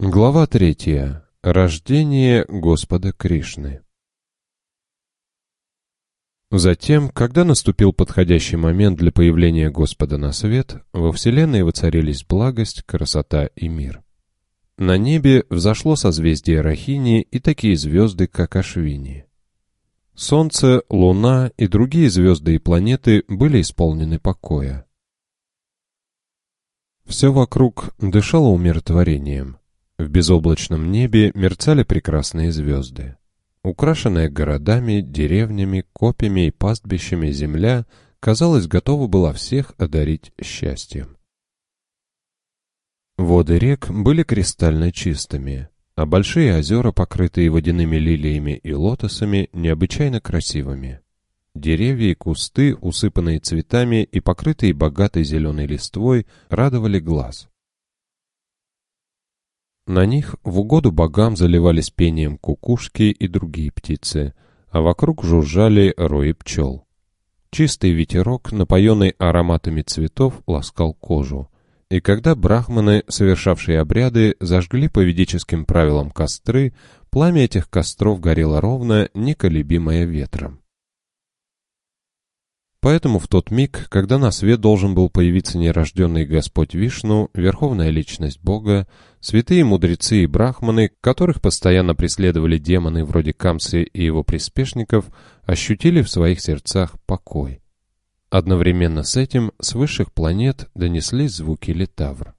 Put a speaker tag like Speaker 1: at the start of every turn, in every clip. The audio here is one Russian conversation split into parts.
Speaker 1: Глава 3. Рождение Господа Кришны. Затем, когда наступил подходящий момент для появления Господа на свет, во Вселенной воцарились благость, красота и мир. На небе взошло созвездие Рахини и такие звезды, как Ашвини. Солнце, Луна и другие звезды и планеты были исполнены покоя. Все вокруг дышало умиротворением. В безоблачном небе мерцали прекрасные звезды. Украшенная городами, деревнями, копьями и пастбищами земля, казалось, готова была всех одарить счастьем. Воды рек были кристально чистыми, а большие озера, покрытые водяными лилиями и лотосами, необычайно красивыми. Деревья и кусты, усыпанные цветами и покрытые богатой зеленой листвой, радовали глаз. На них в угоду богам заливались пением кукушки и другие птицы, а вокруг жужжали рои пчел. Чистый ветерок, напоенный ароматами цветов, ласкал кожу. И когда брахманы, совершавшие обряды, зажгли по ведическим правилам костры, пламя этих костров горело ровно, неколебимое ветром. Поэтому в тот миг, когда на свет должен был появиться нерожденный Господь Вишну, верховная личность Бога, святые мудрецы и брахманы, которых постоянно преследовали демоны вроде Камсы и его приспешников, ощутили в своих сердцах покой. Одновременно с этим с высших планет донеслись звуки литавр.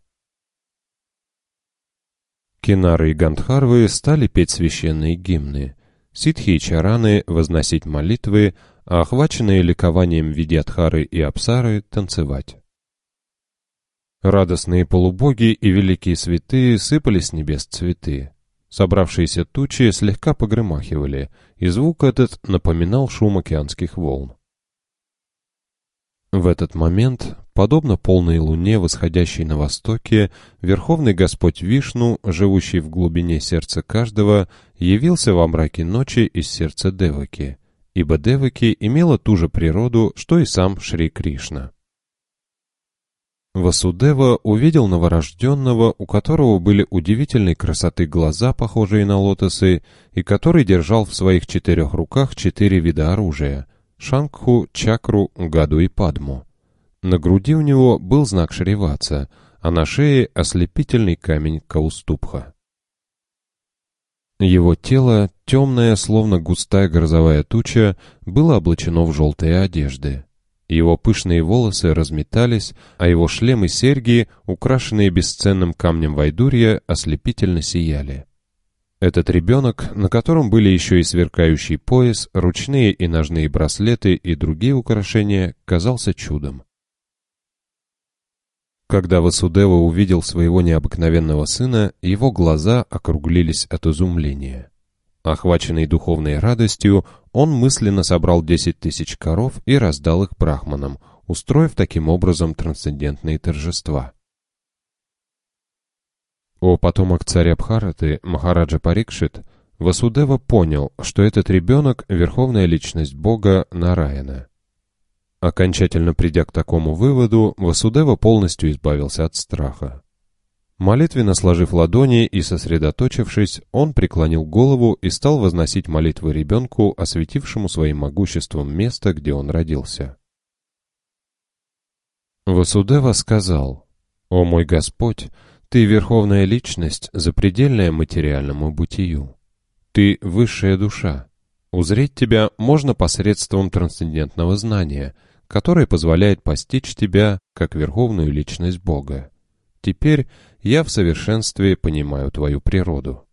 Speaker 1: Кинары и Гандхарвы стали петь священные гимны, ситхи и чараны возносить молитвы, а охваченные ликованием Видьядхары и Апсары танцевать. Радостные полубоги и великие святые сыпали с небес цветы. Собравшиеся тучи слегка погромахивали, и звук этот напоминал шум океанских волн. В этот момент, подобно полной луне, восходящей на востоке, Верховный Господь Вишну, живущий в глубине сердца каждого, явился во мраке ночи из сердца Деваки, ибо Деваки имела ту же природу, что и сам Шри Кришна. Васудева увидел новорожденного, у которого были удивительной красоты глаза, похожие на лотосы, и который держал в своих 4 руках 4 вида оружия — Шангху, Чакру, Гаду и Падму. На груди у него был знак Шриватса, а на шее — ослепительный камень Каустубха. Его тело, темное, словно густая грозовая туча, было облачено в желтые одежды. Его пышные волосы разметались, а его шлем и серьги, украшенные бесценным камнем вайдурья, ослепительно сияли. Этот ребенок, на котором были еще и сверкающий пояс, ручные и ножные браслеты и другие украшения, казался чудом. Когда Васудева увидел своего необыкновенного сына, его глаза округлились от изумления. Охваченный духовной радостью, он мысленно собрал 10 000 коров и раздал их брахманам, устроив таким образом трансцендентные торжества. О потомок царя Бхараты, Махараджа Парикшит, Васудева понял, что этот ребенок — верховная личность Бога Нараяна. Окончательно придя к такому выводу, Васудева полностью избавился от страха. Молитвенно сложив ладони и сосредоточившись, он преклонил голову и стал возносить молитвы ребенку, осветившему своим могуществом место, где он родился. Васудева сказал: «О мой Господь, Ты верховная личность, запредельная материальному бытию. Ты высшая душа. Узреть Тебя можно посредством трансцендентного знания, которое позволяет постичь Тебя как верховную личность Бога. Теперь я в совершенстве понимаю Твою природу.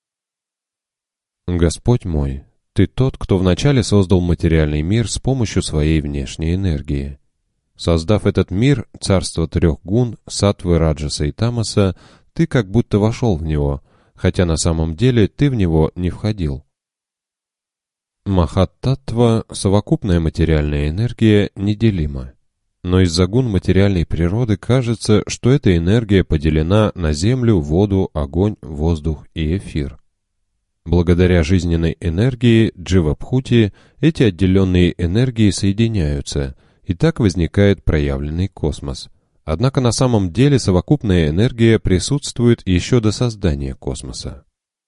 Speaker 1: Господь мой, Ты тот, кто вначале создал материальный мир с помощью своей внешней энергии. Создав этот мир, царство 3 гун, саттвы, раджаса и тамаса, Ты как будто вошел в него, хотя на самом деле Ты в него не входил. Махат-таттва, совокупная материальная энергия, неделима. Но из-за гун материальной природы кажется, что эта энергия поделена на землю, воду, огонь, воздух и эфир. Благодаря жизненной энергии Дживабхути эти отделенные энергии соединяются, и так возникает проявленный космос, Однако на самом деле совокупная энергия присутствует еще до создания космоса.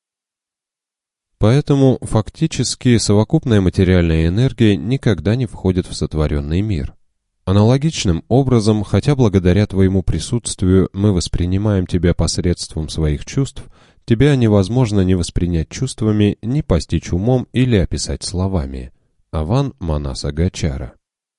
Speaker 1: Поэтому фактически совокупная материальная энергия никогда не входит в сотворенный мир. Аналогичным образом, хотя благодаря твоему присутствию мы воспринимаем тебя посредством своих чувств, тебя невозможно ни воспринять чувствами, ни постичь умом или описать словами. Аван Манаса Гачара.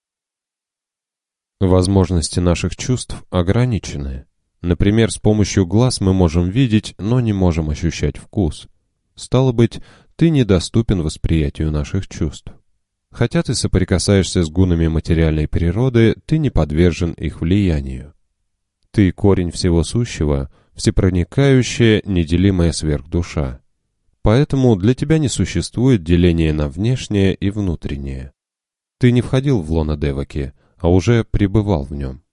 Speaker 1: Возможности наших чувств ограничены. Например, с помощью глаз мы можем видеть, но не можем ощущать вкус. Стало быть, ты недоступен восприятию наших чувств. Хотя ты соприкасаешься с гунами материальной природы, ты не подвержен их влиянию. Ты корень всего сущего, всепроникающая, неделимая сверхдуша. Поэтому для тебя не существует деления на внешнее и внутреннее. Ты не входил в лоно Деваки, а уже пребывал в нем.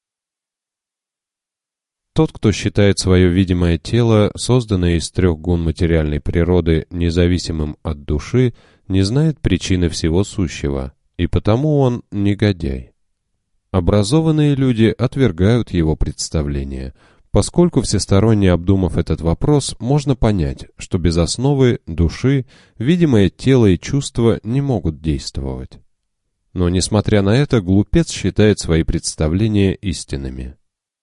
Speaker 1: Тот, кто считает свое видимое тело, созданное из 3 гун материальной природы, независимым от души, не знает причины всего сущего, и потому он негодяй. Образованные люди отвергают его представление, поскольку всесторонне обдумав этот вопрос, можно понять, что без основы души видимое тело и чувства не могут действовать. Но, несмотря на это, глупец считает свои представления истинными.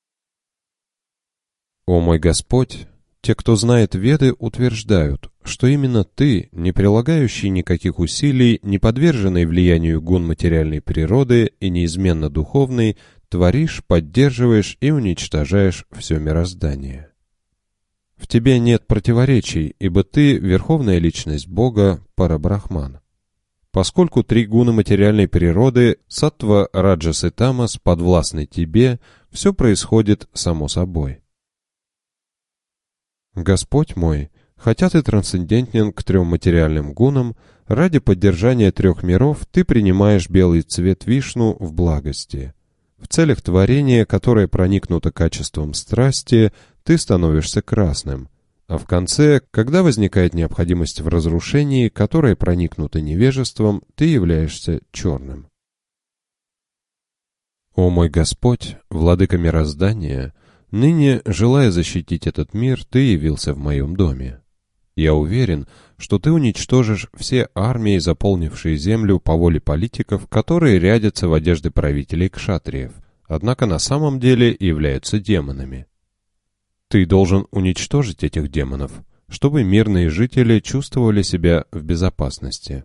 Speaker 1: О мой Господь! Те, кто знает Веды, утверждают, что именно ты, не прилагающий никаких усилий, не подверженный влиянию гун материальной природы и неизменно духовный, творишь, поддерживаешь и уничтожаешь все мироздание. В тебе нет противоречий, ибо ты — верховная личность Бога, Парабрахман. Поскольку 3 гуны материальной природы, саттва, раджас и тамас, подвластны тебе, все происходит само собой. Господь мой, хотя ты трансцендентен к 3 материальным гунам, ради поддержания 3 миров ты принимаешь белый цвет Вишну в благости. В целях творения, которое проникнуто качеством страсти, ты становишься красным, а в конце, когда возникает необходимость в разрушении, которое проникнуто невежеством, ты являешься черным. О мой Господь, владыка мироздания, ныне, желая защитить этот мир, ты явился в моем доме. Я уверен, что ты уничтожишь все армии, заполнившие землю по воле политиков, которые рядятся в одежды правителей кшатриев, однако на самом деле являются демонами. Ты должен уничтожить этих демонов, чтобы мирные жители чувствовали себя в безопасности.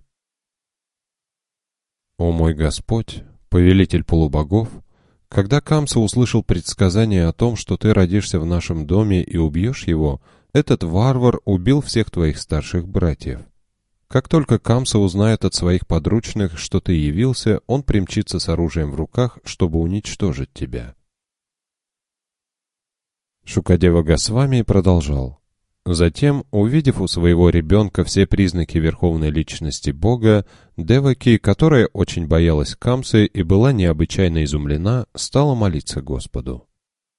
Speaker 1: О мой Господь, повелитель полубогов, когда Камса услышал предсказание о том, что ты родишься в нашем доме и убьешь его, этот варвар убил всех твоих старших братьев. Как только Камса узнает от своих подручных, что ты явился, он примчится с оружием в руках, чтобы уничтожить тебя. Шукадева Госвами продолжал. Затем, увидев у своего ребенка все признаки верховной личности Бога, Деваки, которая очень боялась Камсы и была необычайно изумлена, стала молиться Господу.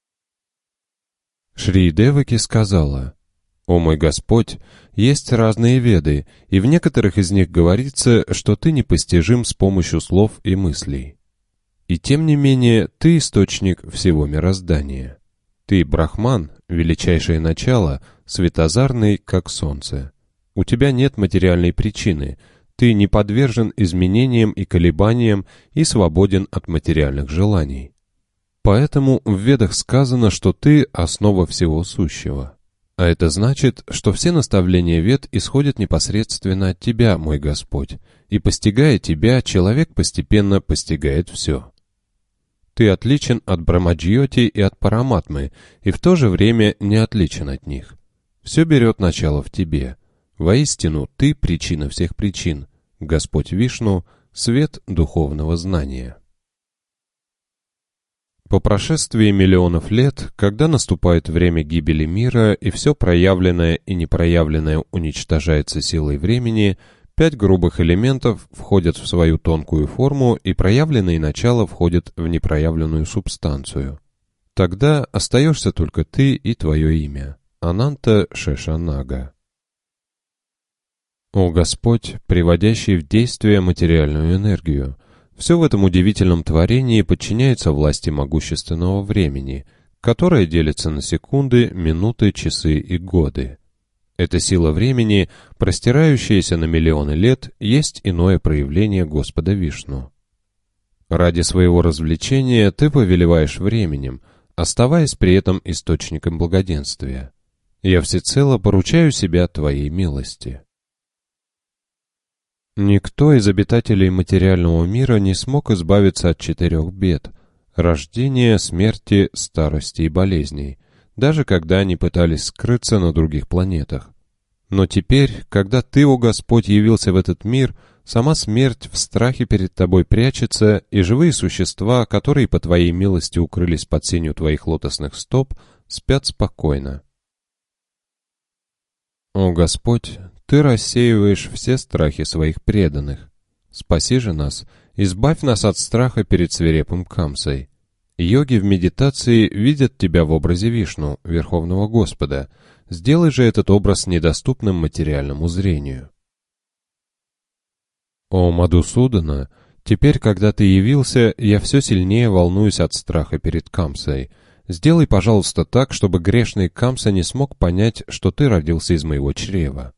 Speaker 1: Шри Деваки сказала: «О мой Господь, есть разные веды, и в некоторых из них говорится, что ты непостижим с помощью слов и мыслей. И тем не менее, ты источник всего мироздания. Ты Брахман, величайшее начало, светозарный, как солнце. У тебя нет материальной причины, ты не подвержен изменениям и колебаниям и свободен от материальных желаний. Поэтому в Ведах сказано, что ты — основа всего сущего. А это значит, что все наставления Вед исходят непосредственно от тебя, мой Господь, и, постигая тебя, человек постепенно постигает все. Ты отличен от Брамаджьоти и от Параматмы, и в то же время не отличен от них. Все берет начало в тебе. Воистину, ты — причина всех причин. Господь Вишну — свет духовного знания». По прошествии миллионов лет, когда наступает время гибели мира и все проявленное и непроявленное уничтожается силой времени, 5 грубых элементов входят в свою тонкую форму, и проявленные начала входят в непроявленную субстанцию. Тогда остаешься только ты и твое имя — Ананта Шешанага. О Господь, приводящий в действие материальную энергию, Все в этом удивительном творении подчиняется власти могущественного времени, которое делится на секунды, минуты, часы и годы. Эта сила времени, простирающаяся на миллионы лет, есть иное проявление Господа Вишну. Ради своего развлечения ты повелеваешь временем, оставаясь при этом источником благоденствия. Я всецело поручаю себя твоей милости. Никто из обитателей материального мира не смог избавиться от 4 бед – рождения, смерти, старости и болезней, даже когда они пытались скрыться на других планетах. Но теперь, когда ты, о Господь, явился в этот мир, сама смерть в страхе перед тобой прячется, и живые существа, которые по твоей милости укрылись под сенью твоих лотосных стоп, спят спокойно. О Господь, ты рассеиваешь все страхи своих преданных. Спаси же нас, избавь нас от страха перед свирепым Камсой. Йоги в медитации видят тебя в образе Вишну, Верховного Господа. Сделай же этот образ недоступным материальному зрению. О Мадусудана, теперь, когда ты явился, я все сильнее волнуюсь от страха перед Камсой. Сделай, пожалуйста, так, чтобы грешный Камса не смог понять, что ты родился из моего чрева.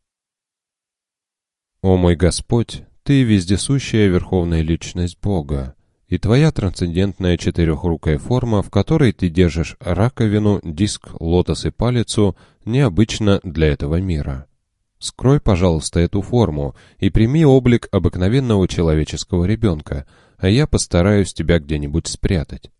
Speaker 1: О мой Господь, ты вездесущая Верховная Личность Бога, и твоя трансцендентная четырехрукая форма, в которой ты держишь раковину, диск, лотос и палицу, необычна для этого мира. Скрой, пожалуйста, эту форму и прими облик обыкновенного человеческого ребенка, а я постараюсь тебя где-нибудь спрятать.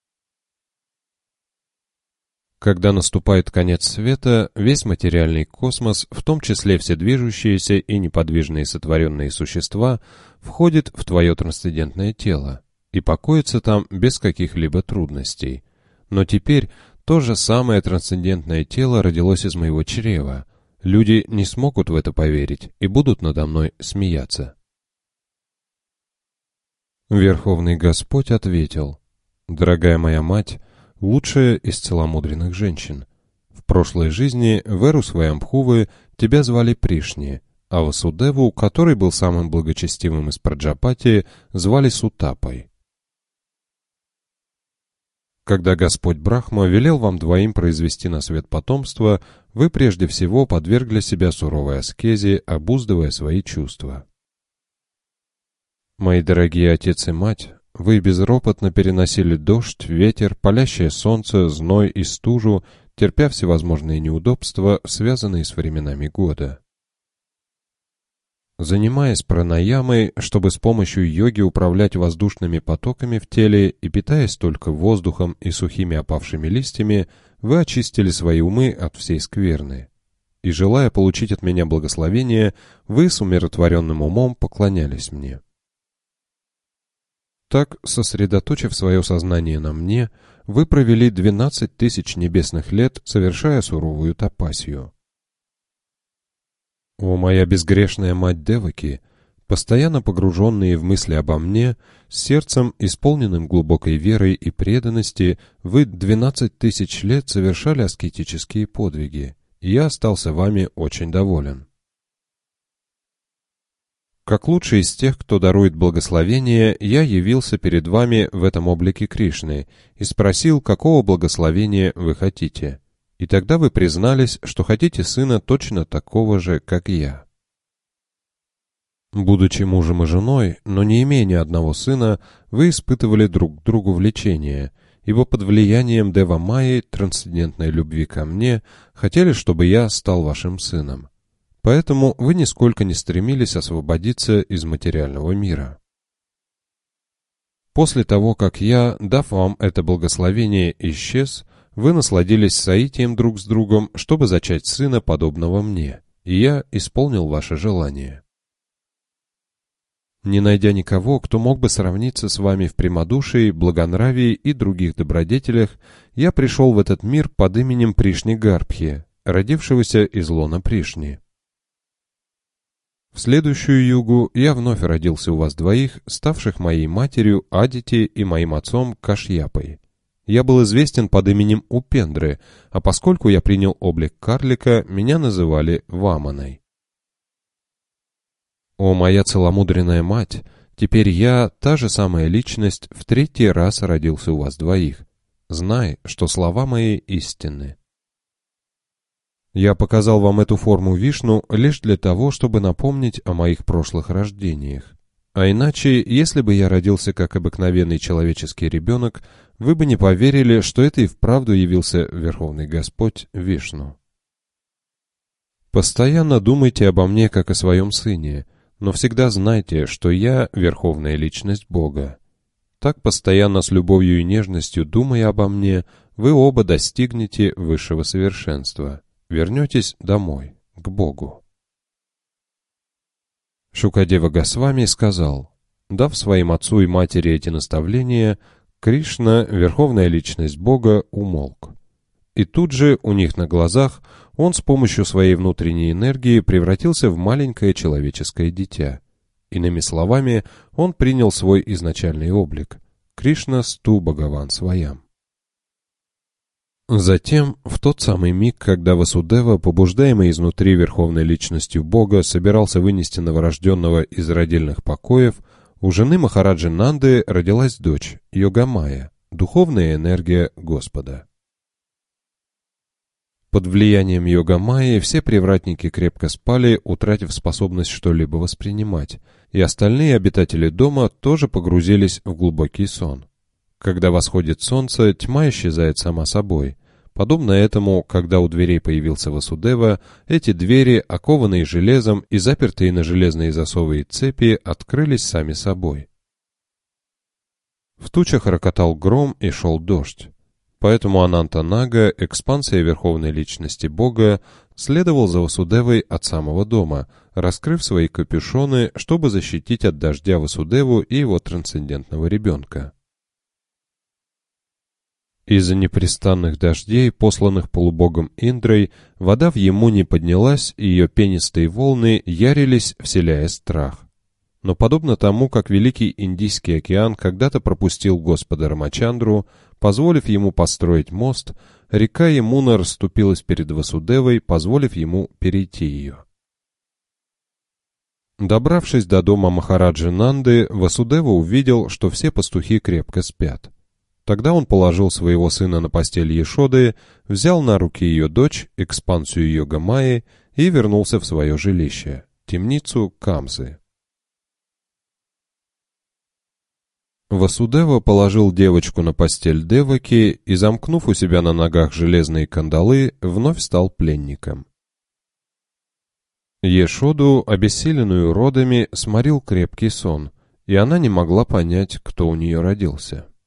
Speaker 1: Когда наступает конец света, весь материальный космос, в том числе все движущиеся и неподвижные сотворенные существа, входит в твое трансцендентное тело и покоится там без каких-либо трудностей. Но теперь то же самое трансцендентное тело родилось из моего чрева. Люди не смогут в это поверить и будут надо мной смеяться. Верховный Господь ответил: «Дорогая моя мать, лучшая из целомудренных женщин, в прошлой жизни в эру Сваямбхувы тебя звали Пришни, а Васудеву, который был самым благочестивым из Праджапати, звали Сутапой. Когда Господь Брахма велел вам двоим произвести на свет потомство, вы прежде всего подвергли себя суровой аскезе, обуздывая свои чувства. Мои дорогие отец и мать, вы безропотно переносили дождь, ветер, палящее солнце, зной и стужу, терпя всевозможные неудобства, связанные с временами года. Занимаясь пранаямой, чтобы с помощью йоги управлять воздушными потоками в теле и питаясь только воздухом и сухими опавшими листьями, вы очистили свои умы от всей скверны. И, желая получить от меня благословение, вы с умиротворенным умом поклонялись мне. Так, сосредоточив свое сознание на мне, вы провели 12 тысяч небесных лет, совершая суровую тапасию. О, моя безгрешная мать Деваки, постоянно погруженные в мысли обо мне, с сердцем, исполненным глубокой верой и преданности, вы 12 тысяч лет совершали аскетические подвиги, и я остался вами очень доволен. Как лучший из тех, кто дарует благословение, я явился перед вами в этом облике Кришны и спросил, какого благословения вы хотите. И тогда вы признались, что хотите сына точно такого же, как я. Будучи мужем и женой, но не имея ни одного сына, вы испытывали друг к другу влечение, ибо под влиянием Дева Майи, трансцендентной любви ко мне, хотели, чтобы я стал вашим сыном. Поэтому вы нисколько не стремились освободиться из материального мира. После того, как я, дав вам это благословение, исчез, вы насладились соитием друг с другом, чтобы зачать сына, подобного мне, и я исполнил ваше желание. Не найдя никого, кто мог бы сравниться с вами в прямодушии, благонравии и других добродетелях, я пришел в этот мир под именем Пришни Гарбхи, родившегося из лона Пришни. В следующую югу я вновь родился у вас двоих, ставших моей матерью Адити и моим отцом Кашьяпой. Я был известен под именем Упендры, а поскольку я принял облик карлика, меня называли Ваманой. О, моя целомудренная мать, Теперь я, та же самая личность, в третий раз родился у вас двоих. Знай, что слова мои истинны. Я показал вам эту форму Вишну лишь для того, чтобы напомнить о моих прошлых рождениях. А иначе, если бы я родился как обыкновенный человеческий ребенок, вы бы не поверили, что это и вправду явился Верховный Господь Вишну. Постоянно думайте обо мне как о своем сыне, но всегда знайте, что я — Верховная Личность Бога. Так постоянно с любовью и нежностью думая обо мне, вы оба достигнете высшего совершенства, вернетесь домой, к Богу. Шукадева Госвами сказал: дав своим отцу и матери эти наставления, Кришна, Верховная Личность Бога, умолк. И тут же, у них на глазах, он с помощью своей внутренней энергии превратился в маленькое человеческое дитя. Иными словами, он принял свой изначальный облик — Кришна Сту Бхагаван Сваям. Затем, в тот самый миг, когда Васудева, побуждаемый изнутри Верховной Личностью Бога, собирался вынести новорожденного из родильных покоев, у жены Махараджи Нанды родилась дочь, Йогамая, духовная энергия Господа. Под влиянием Йогамайи все привратники крепко спали, утратив способность что-либо воспринимать, и остальные обитатели дома тоже погрузились в глубокий сон. Когда восходит солнце, тьма исчезает сама собой. Подобно этому, когда у дверей появился Васудева, эти двери, окованные железом и запертые на железные засовы и цепи, открылись сами собой. В тучах рокотал гром и шел дождь. Поэтому Ананта-Нага, экспансия Верховной Личности Бога, следовал за Васудевой от самого дома, раскрыв свои капюшоны, чтобы защитить от дождя Васудеву и его трансцендентного ребенка. Из-за непрестанных дождей, посланных полубогом Индрой, вода в Ямуне поднялась, и ее пенистые волны ярились, вселяя страх. Но подобно тому, как Великий Индийский океан когда-то пропустил Господа Рамачандру, позволив ему построить мост, река Ямуна расступилась перед Васудевой, позволив ему перейти ее. Добравшись до дома Махараджи Нанды, Васудева увидел, что все пастухи крепко спят. Тогда он положил своего сына на постель Яшоды, взял на руки ее дочь, экспансию Йогамайи, и вернулся в свое жилище, темницу Камсы. Васудева положил девочку на постель Деваки и, замкнув у себя на ногах железные кандалы, вновь стал пленником. Яшоду, обессиленную родами, сморил крепкий сон, и она не могла понять, кто у нее родился.